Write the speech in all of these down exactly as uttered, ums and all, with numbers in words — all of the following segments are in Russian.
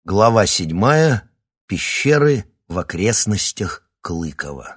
Глава седьмая. Пещеры в окрестностях Клыкова.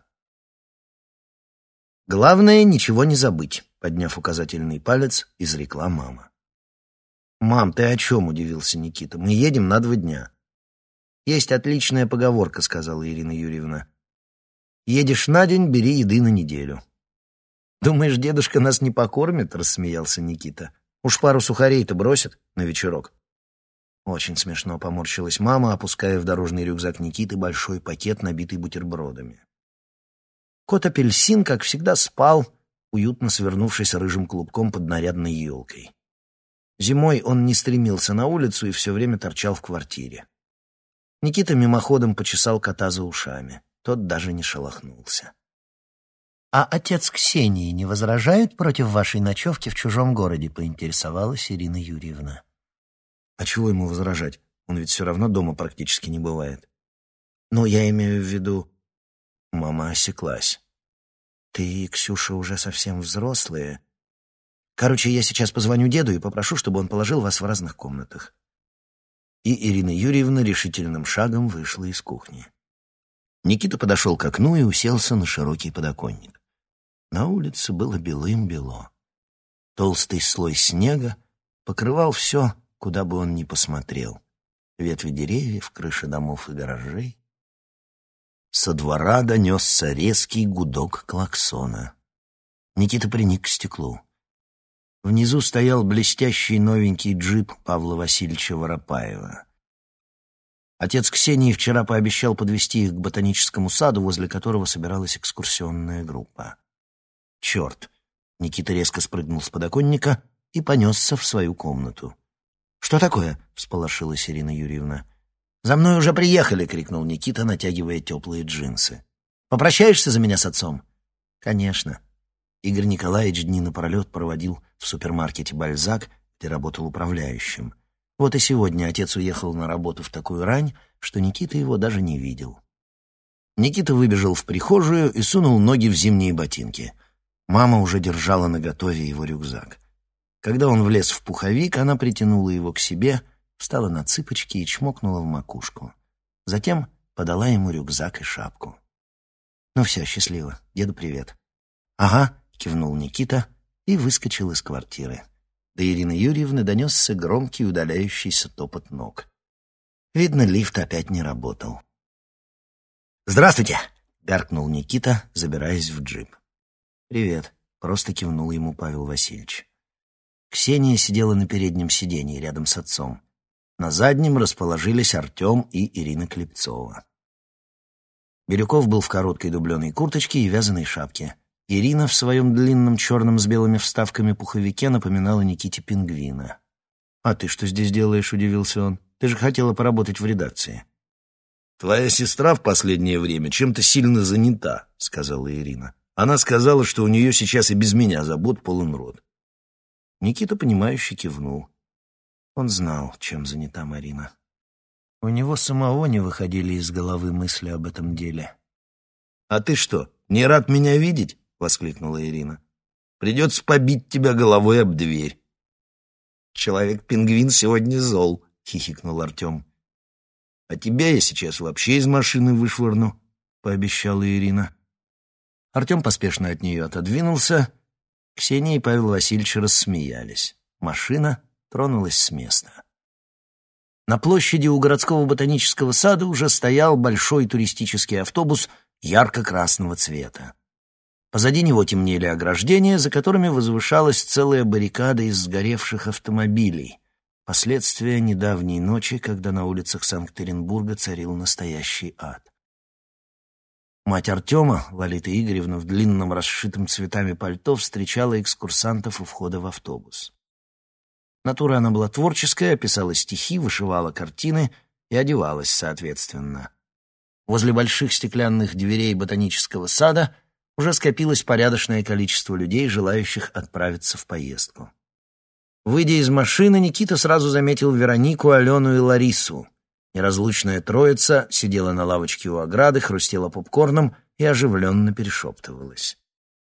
«Главное, ничего не забыть», — подняв указательный палец, изрекла мама. «Мам, ты о чем?» — удивился Никита. «Мы едем на два дня». «Есть отличная поговорка», — сказала Ирина Юрьевна. «Едешь на день, бери еды на неделю». «Думаешь, дедушка нас не покормит?» — рассмеялся Никита. «Уж пару сухарей-то бросит на вечерок». Очень смешно поморщилась мама, опуская в дорожный рюкзак Никиты большой пакет, набитый бутербродами. Кот-апельсин, как всегда, спал, уютно свернувшись рыжим клубком под нарядной елкой. Зимой он не стремился на улицу и все время торчал в квартире. Никита мимоходом почесал кота за ушами. Тот даже не шелохнулся. «А отец Ксении не возражает против вашей ночевки в чужом городе?» — поинтересовалась Ирина Юрьевна. «А чего ему возражать? Он ведь все равно дома практически не бывает». «Но я имею в виду...» Мама осеклась. «Ты и Ксюша уже совсем взрослые. Короче, я сейчас позвоню деду и попрошу, чтобы он положил вас в разных комнатах». И Ирина Юрьевна решительным шагом вышла из кухни. Никита подошел к окну и уселся на широкий подоконник. На улице было белым-бело. Толстый слой снега покрывал все, куда бы он ни посмотрел. Ветви деревьев, крыши домов и гаражей. Со двора донесся резкий гудок клаксона. Никита приник к стеклу. Внизу стоял блестящий новенький джип Павла Васильевича Воропаева. Отец Ксении вчера пообещал подвезти их к ботаническому саду, возле которого собиралась экскурсионная группа. Черт! Никита резко спрыгнул с подоконника и понесся в свою комнату. «Что такое?» — всполошилась Ирина Юрьевна. «За мной уже приехали!» — крикнул Никита, натягивая теплые джинсы. «Попрощаешься за меня с отцом?» «Конечно». Игорь Николаевич дни напролет проводил в супермаркете «Бальзак», где работал управляющим. Вот и сегодня отец уехал на работу в такую рань, что Никита его даже не видел. Никита выбежал в прихожую и сунул ноги в зимние ботинки. Мама уже держала наготове его рюкзак. Когда он влез в пуховик, она притянула его к себе, встала на цыпочки и чмокнула в макушку. Затем подала ему рюкзак и шапку. «Ну все, счастливо. Деду привет». «Ага», — кивнул Никита и выскочил из квартиры. До Ирины Юрьевны донесся громкий удаляющийся топот ног. Видно, лифт опять не работал. «Здравствуйте!» — гаркнул Никита, забираясь в джип. «Привет», — просто кивнул ему Павел Васильевич. Ксения сидела на переднем сиденье рядом с отцом. На заднем расположились Артем и Ирина Клепцова. Бирюков был в короткой дубленой курточке и вязаной шапке. Ирина в своем длинном черном с белыми вставками пуховике напоминала Никите пингвина. «А ты что здесь делаешь?» — удивился он. «Ты же хотела поработать в редакции». «Твоя сестра в последнее время чем-то сильно занята», — сказала Ирина. «Она сказала, что у нее сейчас и без меня забот полон рот». Никита, понимающе кивнул. Он знал, чем занята Марина. У него самого не выходили из головы мысли об этом деле. «А ты что, не рад меня видеть?» — воскликнула Ирина. «Придется побить тебя головой об дверь». «Человек-пингвин сегодня зол», — хихикнул Артем. «А тебя я сейчас вообще из машины вышвырну», — пообещала Ирина. Артем поспешно от нее отодвинулся. Ксения и Павел Васильевич рассмеялись. Машина тронулась с места. На площади у городского ботанического сада уже стоял большой туристический автобус ярко-красного цвета. Позади него темнели ограждения, за которыми возвышалась целая баррикада из сгоревших автомобилей. Последствия недавней ночи, когда на улицах Санкт-Петербурга царил настоящий ад. Мать Артема, Лолита Игоревна, в длинном расшитом цветами пальто встречала экскурсантов у входа в автобус. Натура она была творческая, писала стихи, вышивала картины и одевалась соответственно. Возле больших стеклянных дверей ботанического сада уже скопилось порядочное количество людей, желающих отправиться в поездку. Выйдя из машины, Никита сразу заметил Веронику, Алену и Ларису. Неразлучная троица сидела на лавочке у ограды, хрустела попкорном и оживленно перешептывалась.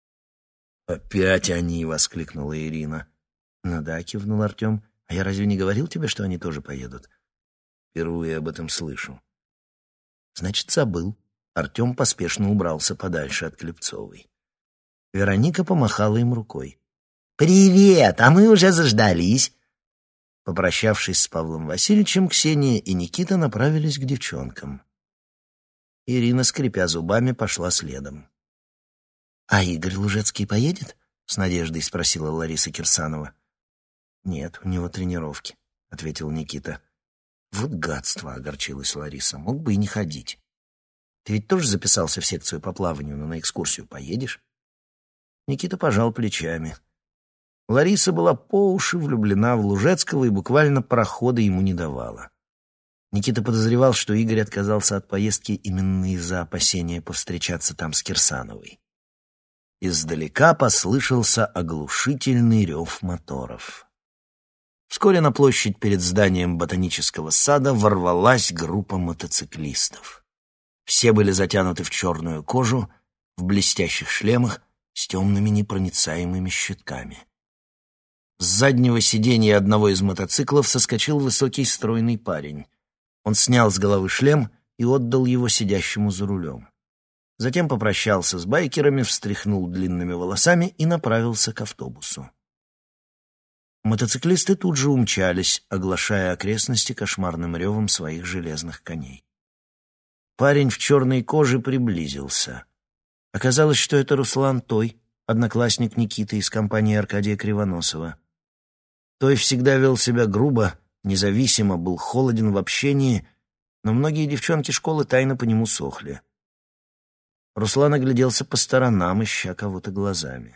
«Опять они!» — воскликнула Ирина. «Ну да», — кивнул Артем. «А я разве не говорил тебе, что они тоже поедут?» Впервые об этом слышу. Значит, забыл. Артем поспешно убрался подальше от Клепцовой. Вероника помахала им рукой. «Привет, а мы уже заждались!» Попрощавшись с Павлом Васильевичем, Ксения и Никита направились к девчонкам. Ирина, скрипя зубами, пошла следом. «А Игорь Лужецкий поедет?» — с надеждой спросила Лариса Кирсанова. «Нет, у него тренировки», — ответил Никита. «Вот гадство!» — огорчилась Лариса. «Мог бы и не ходить. Ты ведь тоже записался в секцию по плаванию, но на экскурсию поедешь?» Никита пожал плечами. Лариса была по уши влюблена в Лужецкого и буквально прохода ему не давала. Никита подозревал, что Игорь отказался от поездки именно из-за опасения повстречаться там с Кирсановой. Издалека послышался оглушительный рев моторов. Вскоре на площадь перед зданием ботанического сада ворвалась группа мотоциклистов. Все были затянуты в черную кожу, в блестящих шлемах с темными непроницаемыми щитками. С заднего сиденья одного из мотоциклов соскочил высокий стройный парень. Он снял с головы шлем и отдал его сидящему за рулем. Затем попрощался с байкерами, встряхнул длинными волосами и направился к автобусу. Мотоциклисты тут же умчались, оглашая окрестности кошмарным ревом своих железных коней. Парень в черной коже приблизился. Оказалось, что это Руслан Той, одноклассник Никиты из компании Аркадия Кривоносова. Той всегда вел себя грубо, независимо, был холоден в общении, но многие девчонки школы тайно по нему сохли. Руслан огляделся по сторонам, ища кого-то глазами.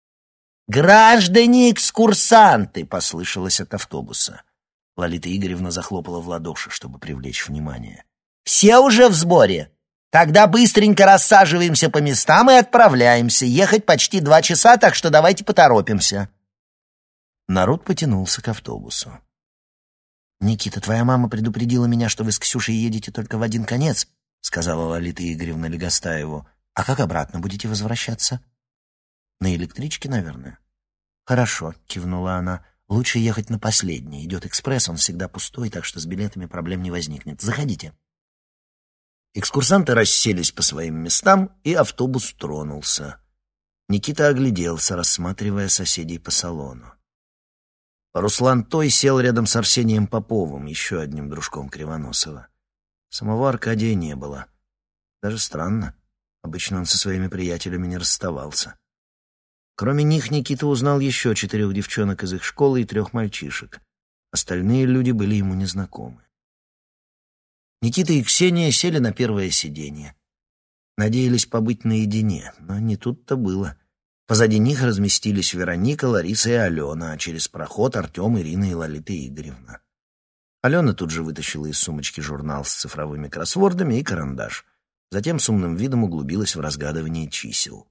«Граждане-экскурсанты!» — послышалось от автобуса. Лолита Игоревна захлопала в ладоши, чтобы привлечь внимание. «Все уже в сборе? Тогда быстренько рассаживаемся по местам и отправляемся. Ехать почти два часа, так что давайте поторопимся». Народ потянулся к автобусу. «Никита, твоя мама предупредила меня, что вы с Ксюшей едете только в один конец», — сказала Лолита Игоревна Легостаеву. «А как обратно будете возвращаться?» «На электричке, наверное». «Хорошо», — кивнула она. «Лучше ехать на последний. Идет экспресс, он всегда пустой, так что с билетами проблем не возникнет. Заходите». Экскурсанты расселись по своим местам, и автобус тронулся. Никита огляделся, рассматривая соседей по салону. Руслан Той сел рядом с Арсением Поповым, еще одним дружком Кривоносова. Самого Аркадия не было. Даже странно. Обычно он со своими приятелями не расставался. Кроме них Никита узнал еще четырех девчонок из их школы и трех мальчишек. Остальные люди были ему незнакомы. Никита и Ксения сели на первое сиденье. Надеялись побыть наедине, но не тут-то было. Позади них разместились Вероника, Лариса и Алена, а через проход Артем, Ирина и Лолита Игоревна. Алена тут же вытащила из сумочки журнал с цифровыми кроссвордами и карандаш. Затем с умным видом углубилась в разгадывание чисел.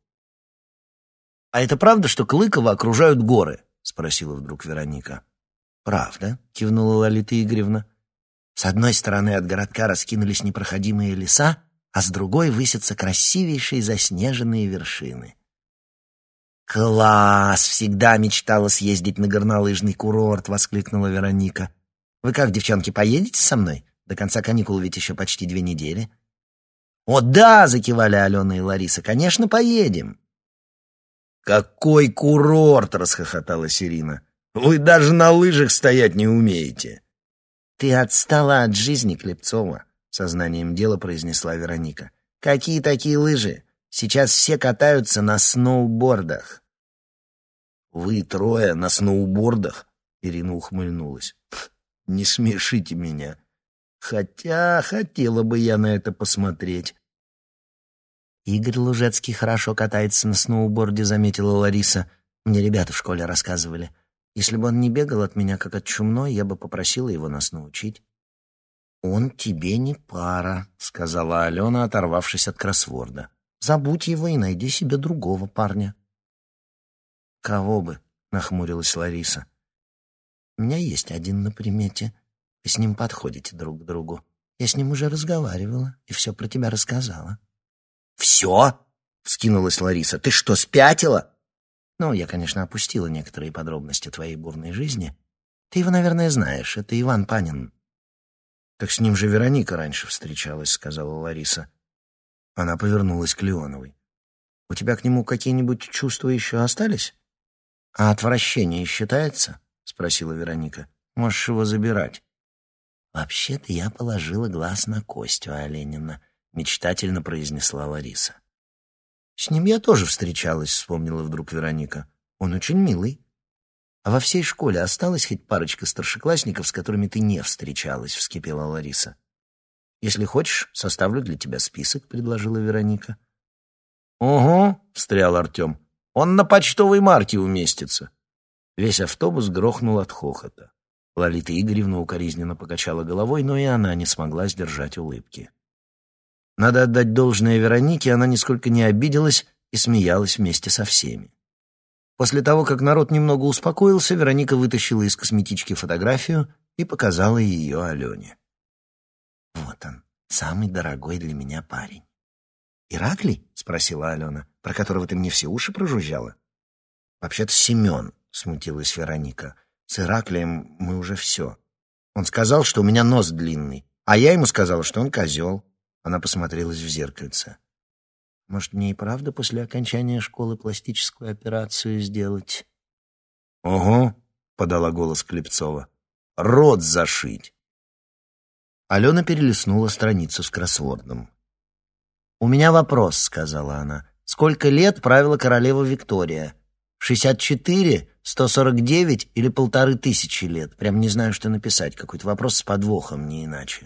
«А это правда, что Клыково окружают горы?» — спросила вдруг Вероника. «Правда», — кивнула Лолита Игоревна. «С одной стороны от городка раскинулись непроходимые леса, а с другой высятся красивейшие заснеженные вершины». «Класс! Всегда мечтала съездить на горнолыжный курорт!» — воскликнула Вероника. «Вы как, девчонки, поедете со мной? До конца каникул ведь еще почти две недели». «О, да!» — закивали Алена и Лариса. «Конечно, поедем!» «Какой курорт!» — расхохоталась Ирина. «Вы даже на лыжах стоять не умеете!» «Ты отстала от жизни, Клепцова!» — сознанием дела произнесла Вероника. «Какие такие лыжи? Сейчас все катаются на сноубордах». «Вы трое на сноубордах?» — Ирина ухмыльнулась. «Не смешите меня. Хотя хотела бы я на это посмотреть». «Игорь Лужецкий хорошо катается на сноуборде», — заметила Лариса. «Мне ребята в школе рассказывали. Если бы он не бегал от меня, как от чумной, я бы попросила его нас научить». «Он тебе не пара», — сказала Алена, оторвавшись от кроссворда. «Забудь его и найди себе другого парня». «Кого бы?» — нахмурилась Лариса. «У меня есть один на примете. Вы с ним подходите друг к другу. Я с ним уже разговаривала и все про тебя рассказала». «Все?» — вскинулась Лариса. «Ты что, спятила?» «Ну, я, конечно, опустила некоторые подробности твоей бурной жизни. Ты его, наверное, знаешь. Это Иван Панин». «Так с ним же Вероника раньше встречалась», — сказала Лариса. Она повернулась к Леоновой. «У тебя к нему какие-нибудь чувства еще остались?» «А отвращение считается?» — спросила Вероника. «Можешь его забирать». «Вообще-то я положила глаз на Костю Оленина», — мечтательно произнесла Лариса. «С ним я тоже встречалась», — вспомнила вдруг Вероника. «Он очень милый». «А во всей школе осталась хоть парочка старшеклассников, с которыми ты не встречалась?» — вскипела Лариса. «Если хочешь, составлю для тебя список», — предложила Вероника. «Угу», — встрял Артем. «Он на почтовой марке уместится». Весь автобус грохнул от хохота. Лолита Игоревна укоризненно покачала головой, но и она не смогла сдержать улыбки. Надо отдать должное Веронике, она нисколько не обиделась и смеялась вместе со всеми. После того, как народ немного успокоился, Вероника вытащила из косметички фотографию и показала ее Алене. «Вот он, самый дорогой для меня парень». «Ираклий?» — спросила Алена, «про которого ты мне все уши прожужжала?» «Вообще-то Семен», — смутилась Вероника. «С Ираклием мы уже все. Он сказал, что у меня нос длинный, а я ему сказала, что он козел». Она посмотрелась в зеркальце. «Может, мне и правда после окончания школы пластическую операцию сделать?» «Ого», — подала голос Клепцова, — «рот зашить». Алена перелистнула страницу с кроссвордом. «У меня вопрос», — сказала она. «Сколько лет правила королева Виктория? шестьдесят четыре, сто сорок девять или полторы тысячи лет? Прям не знаю, что написать. Какой-то вопрос с подвохом, не иначе».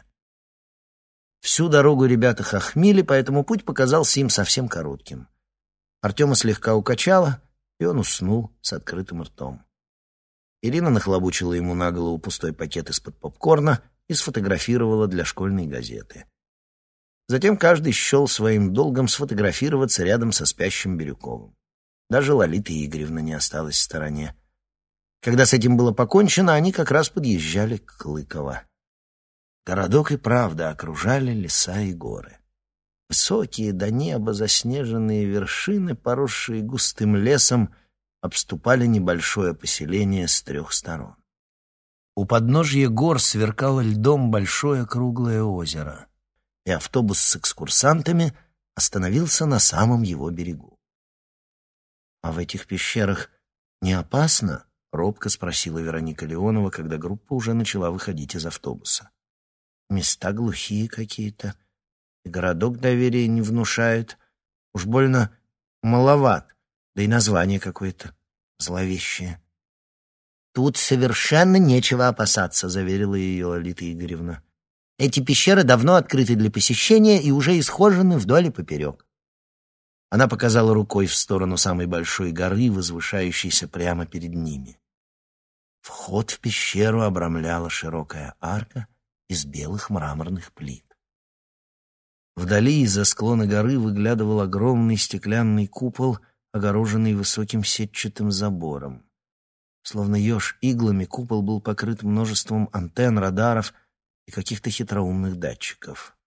Всю дорогу ребята хохмили, поэтому путь показался им совсем коротким. Артема слегка укачало, и он уснул с открытым ртом. Ирина нахлобучила ему на голову пустой пакет из-под попкорна и сфотографировала для школьной газеты. Затем каждый счел своим долгом сфотографироваться рядом со спящим Бирюковым. Даже Лолита Игоревна не осталась в стороне. Когда с этим было покончено, они как раз подъезжали к Клыково. Городок и правда окружали леса и горы. Высокие до неба заснеженные вершины, поросшие густым лесом, обступали небольшое поселение с трех сторон. У подножья гор сверкало льдом большое круглое озеро, и автобус с экскурсантами остановился на самом его берегу. «А в этих пещерах не опасно?» — робко спросила Вероника Леонова, когда группа уже начала выходить из автобуса. «Места глухие какие-то, и городок доверия не внушает. Уж больно маловат, да и название какое-то зловещее». «Тут совершенно нечего опасаться», — заверила ее Лолита Игоревна. «Эти пещеры давно открыты для посещения и уже исхожены вдоль и поперек». Она показала рукой в сторону самой большой горы, возвышающейся прямо перед ними. Вход в пещеру обрамляла широкая арка из белых мраморных плит. Вдали из-за склона горы выглядывал огромный стеклянный купол, огороженный высоким сетчатым забором. Словно еж иглами, купол был покрыт множеством антенн, радаров и каких-то хитроумных датчиков.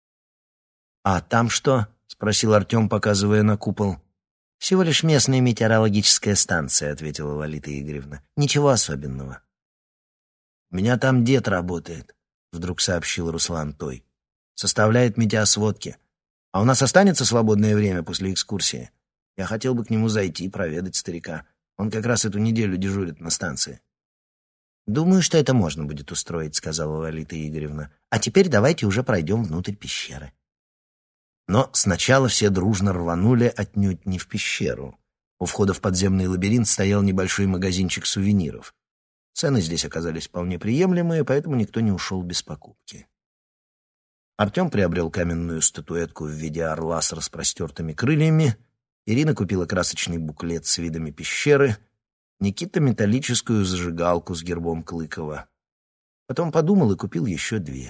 «А там что?» — спросил Артем, показывая на купол. «Всего лишь местная метеорологическая станция», — ответила Лолита Игоревна. «Ничего особенного». «У меня там дед работает», — вдруг сообщил Руслан Той. «Составляет метеосводки. А у нас останется свободное время после экскурсии? Я хотел бы к нему зайти, проведать старика. Он как раз эту неделю дежурит на станции». «Думаю, что это можно будет устроить», — сказала Лолита Игоревна. «А теперь давайте уже пройдем внутрь пещеры». Но сначала все дружно рванули отнюдь не в пещеру. У входа в подземный лабиринт стоял небольшой магазинчик сувениров. Цены здесь оказались вполне приемлемые, поэтому никто не ушел без покупки. Артем приобрел каменную статуэтку в виде орла с распростертыми крыльями, Ирина купила красочный буклет с видами пещеры, Никита — металлическую зажигалку с гербом Клыкова. Потом подумал и купил еще две.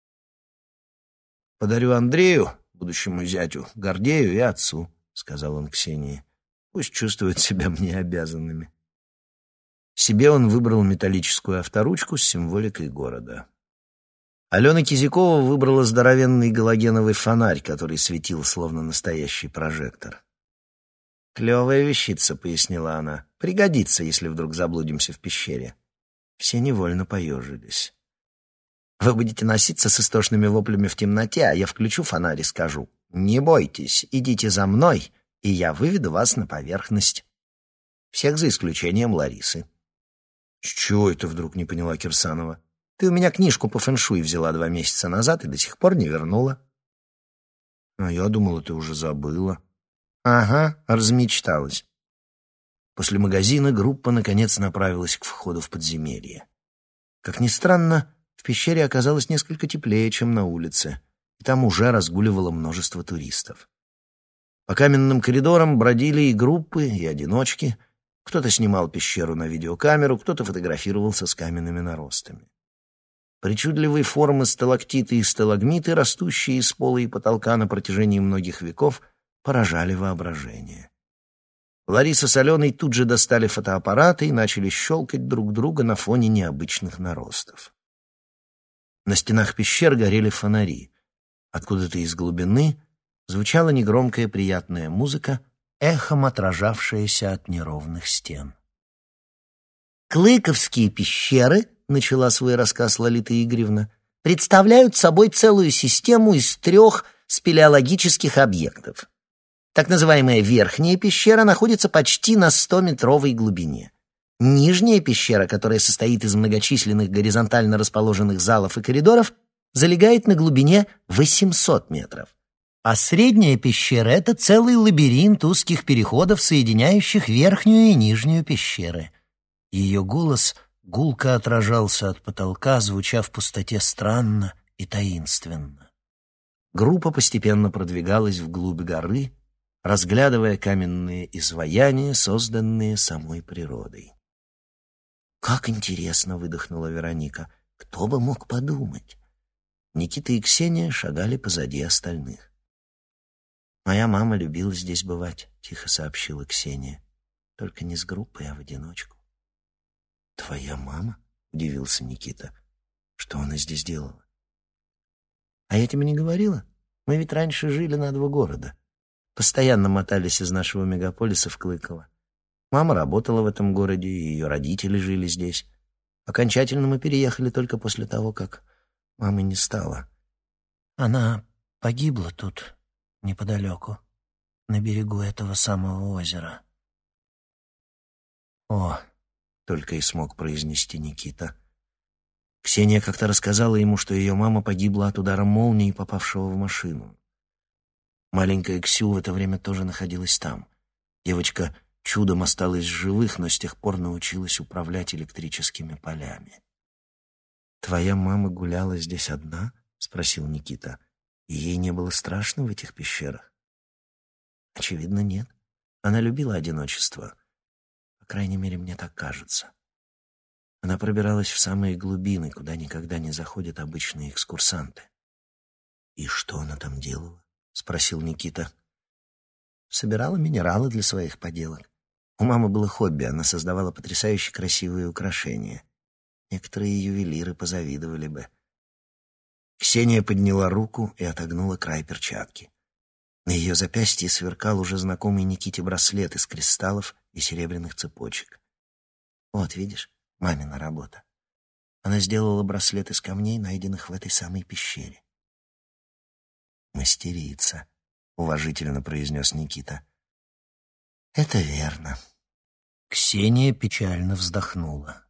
«Подарю Андрею, будущему зятю, Гордею и отцу», — сказал он Ксении. «Пусть чувствуют себя мне обязанными». Себе он выбрал металлическую авторучку с символикой города. Алена Кизякова выбрала здоровенный галогеновый фонарь, который светил словно настоящий прожектор. «Клевая вещица», — пояснила она. «Пригодится, если вдруг заблудимся в пещере». Все невольно поежились. Вы будете носиться с истошными воплями в темноте, а я включу фонарь и скажу: «Не бойтесь, идите за мной, и я выведу вас на поверхность». Всех за исключением Ларисы. «С чего это вдруг?» — не поняла Кирсанова. «Ты у меня книжку по фэншуй взяла два месяца назад и до сих пор не вернула». «А я думала, ты уже забыла». «Ага, размечталась». После магазина группа, наконец, направилась к входу в подземелье. Как ни странно, в пещере оказалось несколько теплее, чем на улице, и там уже разгуливало множество туристов. По каменным коридорам бродили и группы, и одиночки. Кто-то снимал пещеру на видеокамеру, кто-то фотографировался с каменными наростами. Причудливые формы сталактиты и сталагмиты, растущие из пола и потолка на протяжении многих веков, поражали воображение. Лариса с Аленой тут же достали фотоаппараты и начали щелкать друг друга на фоне необычных наростов. На стенах пещер горели фонари. Откуда-то из глубины звучала негромкая приятная музыка, эхом отражавшаяся от неровных стен. «Клыковские пещеры», — начала свой рассказ Лолита Игоревна, «представляют собой целую систему из трех спелеологических объектов. Так называемая верхняя пещера находится почти на стометровой глубине. Нижняя пещера, которая состоит из многочисленных горизонтально расположенных залов и коридоров, залегает на глубине восемьсот метров. А средняя пещера — это целый лабиринт узких переходов, соединяющих верхнюю и нижнюю пещеры». Ее голос гулко отражался от потолка, звуча в пустоте странно и таинственно. Группа постепенно продвигалась вглубь горы, разглядывая каменные изваяния, созданные самой природой. «Как интересно!» — выдохнула Вероника. «Кто бы мог подумать?» Никита и Ксения шагали позади остальных. «Моя мама любила здесь бывать», — тихо сообщила Ксения. «Только не с группой, а в одиночку». «Твоя мама?» — удивился Никита. «Что она здесь делала?» «А я тебе не говорила? Мы ведь раньше жили на два города. Постоянно мотались из нашего мегаполиса в Клыково. Мама работала в этом городе, и ее родители жили здесь. Окончательно мы переехали только после того, как мамы не стало». «Она погибла тут, неподалеку, на берегу этого самого озера». «О!» — только и смог произнести Никита. Ксения как-то рассказала ему, что ее мама погибла от удара молнии, попавшего в машину. Маленькая Ксю в это время тоже находилась там. Девочка чудом осталась живых, но с тех пор научилась управлять электрическими полями. «Твоя мама гуляла здесь одна?» — спросил Никита. «И ей не было страшно в этих пещерах?» «Очевидно, нет. Она любила одиночество. По крайней мере, мне так кажется. Она пробиралась в самые глубины, куда никогда не заходят обычные экскурсанты». «И что она там делала?» — спросил Никита. «Собирала минералы для своих поделок. У мамы было хобби, она создавала потрясающе красивые украшения. Некоторые ювелиры позавидовали бы». Ксения подняла руку и отогнула край перчатки. На ее запястье сверкал уже знакомый Никите браслет из кристаллов и серебряных цепочек. «Вот, видишь, мамина работа. Она сделала браслет из камней, найденных в этой самой пещере». «Мастерица», — уважительно произнес Никита. «Это верно». Ксения печально вздохнула.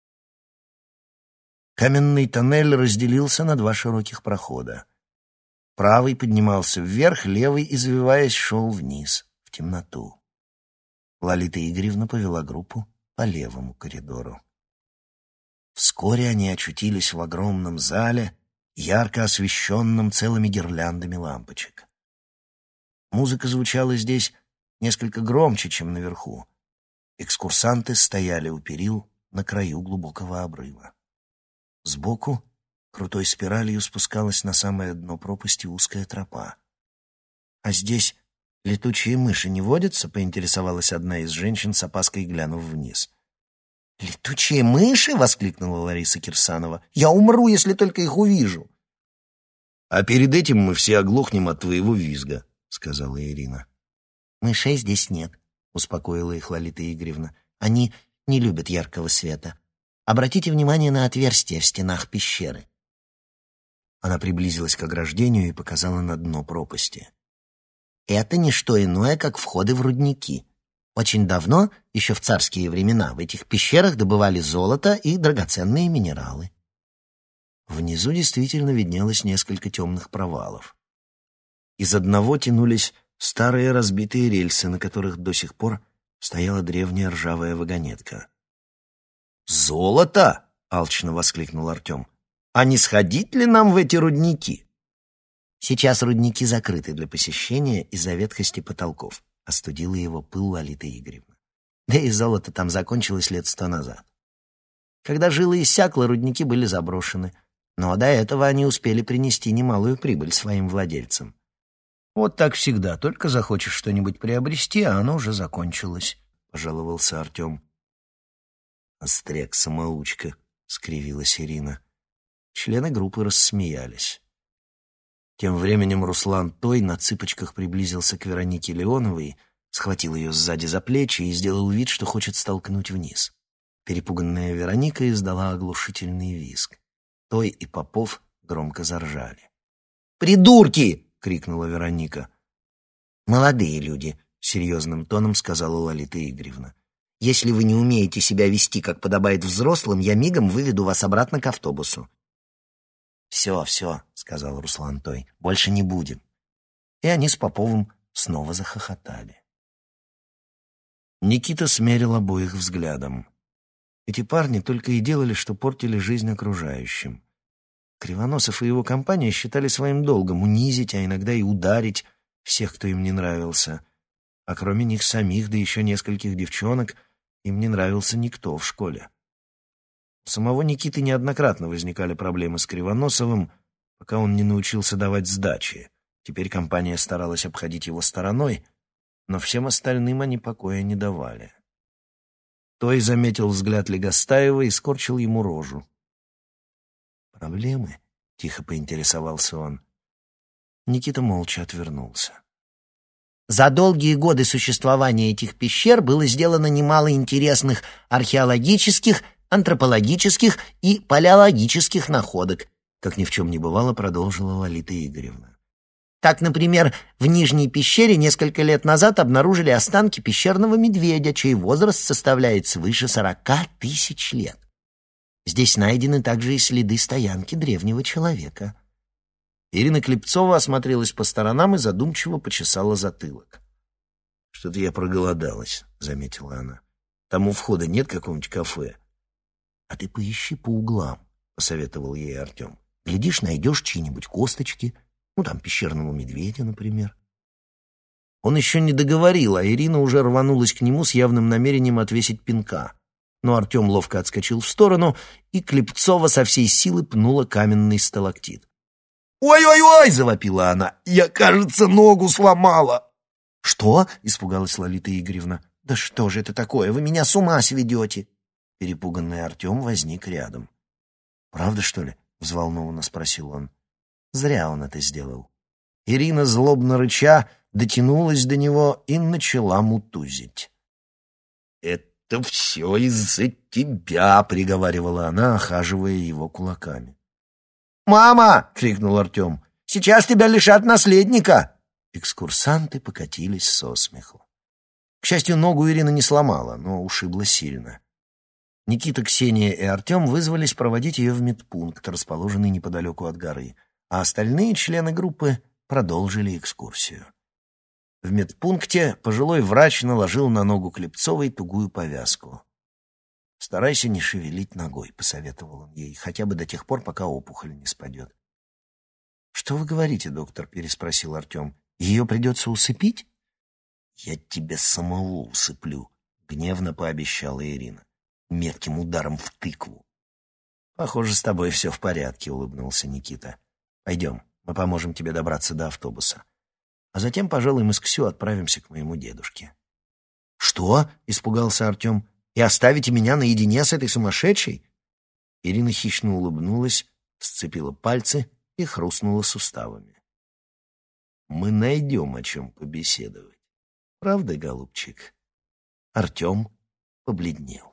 Каменный тоннель разделился на два широких прохода. Правый поднимался вверх, левый, извиваясь, шел вниз, в темноту. Лолита Игоревна повела группу по левому коридору. Вскоре они очутились в огромном зале, ярко освещенном целыми гирляндами лампочек. Музыка звучала здесь несколько громче, чем наверху. Экскурсанты стояли у перил на краю глубокого обрыва. Сбоку крутой спиралью спускалась на самое дно пропасти узкая тропа. «А здесь летучие мыши не водятся?» — поинтересовалась одна из женщин, с опаской глянув вниз. «Летучие мыши?» — воскликнула Лариса Кирсанова. «Я умру, если только их увижу». «А перед этим мы все оглохнем от твоего визга», — сказала Ирина. «Мышей здесь нет», — успокоила их Лолита Игоревна. «Они не любят яркого света. Обратите внимание на отверстия в стенах пещеры». Она приблизилась к ограждению и показала на дно пропасти. Это не что иное, как входы в рудники. Очень давно, еще в царские времена, в этих пещерах добывали золото и драгоценные минералы. Внизу действительно виднелось несколько темных провалов. Из одного тянулись старые разбитые рельсы, на которых до сих пор стояла древняя ржавая вагонетка. «Золото!» — алчно воскликнул Артем. «А не сходить ли нам в эти рудники?» «Сейчас рудники закрыты для посещения из-за ветхости потолков», — остудила его пыл Лолита Игоревна. «Да и золото там закончилось лет сто назад. Когда жило иссякло, рудники были заброшены, но до этого они успели принести немалую прибыль своим владельцам». «Вот так всегда. Только захочешь что-нибудь приобрести, а оно уже закончилось», — пожаловался Артем. «Остряк-самоучка», — скривилась Ирина. Члены группы рассмеялись. Тем временем Руслан Той на цыпочках приблизился к Веронике Леоновой, схватил ее сзади за плечи и сделал вид, что хочет столкнуть вниз. Перепуганная Вероника издала оглушительный визг. Той и Попов громко заржали. «Придурки!» — крикнула Вероника. «Молодые люди», — серьезным тоном сказала Лолита Игоревна. «Если вы не умеете себя вести, как подобает взрослым, я мигом выведу вас обратно к автобусу». «Все, все», — сказал Руслан Той, — «больше не будем». И они с Поповым снова захохотали. Никита смерил обоих взглядом. Эти парни только и делали, что портили жизнь окружающим. Кривоносов и его компания считали своим долгом унизить, а иногда и ударить всех, кто им не нравился. А кроме них самих, да еще нескольких девчонок, им не нравился никто в школе. У самого Никиты неоднократно возникали проблемы с Кривоносовым, пока он не научился давать сдачи. Теперь компания старалась обходить его стороной, но всем остальным они покоя не давали. Той заметил взгляд Легостаева и скорчил ему рожу. «Проблемы?» — тихо поинтересовался он. Никита молча отвернулся. За долгие годы существования этих пещер было сделано немало интересных археологических, антропологических и палеологических находок, как ни в чем не бывало, продолжила Лолита Игоревна. Так, например, в Нижней пещере несколько лет назад обнаружили останки пещерного медведя, чей возраст составляет свыше сорока тысяч лет. Здесь найдены также и следы стоянки древнего человека. Ирина Клепцова осмотрелась по сторонам и задумчиво почесала затылок. «Что-то я проголодалась», — заметила она. «Там у входа нет какого-нибудь кафе?» «А ты поищи по углам», — посоветовал ей Артем. «Глядишь, найдешь чьи-нибудь косточки, ну там пещерного медведя, например». Он еще не договорил, а Ирина уже рванулась к нему с явным намерением отвесить пинка. Но Артем ловко отскочил в сторону, и Клепцова со всей силы пнула каменный сталактит. «Ой-ой-ой!» — завопила она. «Я, кажется, ногу сломала!» «Что?» — испугалась Лолита Игоревна. «Да что же это такое? Вы меня с ума сведете!» Перепуганный Артем возник рядом. «Правда, что ли?» — взволнованно спросил он. Зря он это сделал. Ирина, злобно рыча, дотянулась до него и начала мутузить. «Это все из-за тебя!» — приговаривала она, охаживая его кулаками. «Мама!» — крикнул Артем. «Сейчас тебя лишат наследника!» Экскурсанты покатились со смеху. К счастью, ногу Ирина не сломала, но ушибла сильно. Никита, Ксения и Артем вызвались проводить ее в медпункт, расположенный неподалеку от горы, а остальные члены группы продолжили экскурсию. В медпункте пожилой врач наложил на ногу Клепцовой тугую повязку. «Старайся не шевелить ногой», — посоветовал он ей, «хотя бы до тех пор, пока опухоль не спадет». «Что вы говорите, доктор?» — переспросил Артем. «Ее придется усыпить?» «Я тебя самого усыплю», — гневно пообещала Ирина, метким ударом в тыкву. «Похоже, с тобой все в порядке», — улыбнулся Никита. «Пойдем, мы поможем тебе добраться до автобуса. А затем, пожалуй, мы с Ксю отправимся к моему дедушке». «Что?» — испугался Артем. «И оставите меня наедине с этой сумасшедшей?» Ирина хищно улыбнулась, сцепила пальцы и хрустнула суставами. «Мы найдем, о чем побеседовать. Правда, голубчик?» Артем побледнел.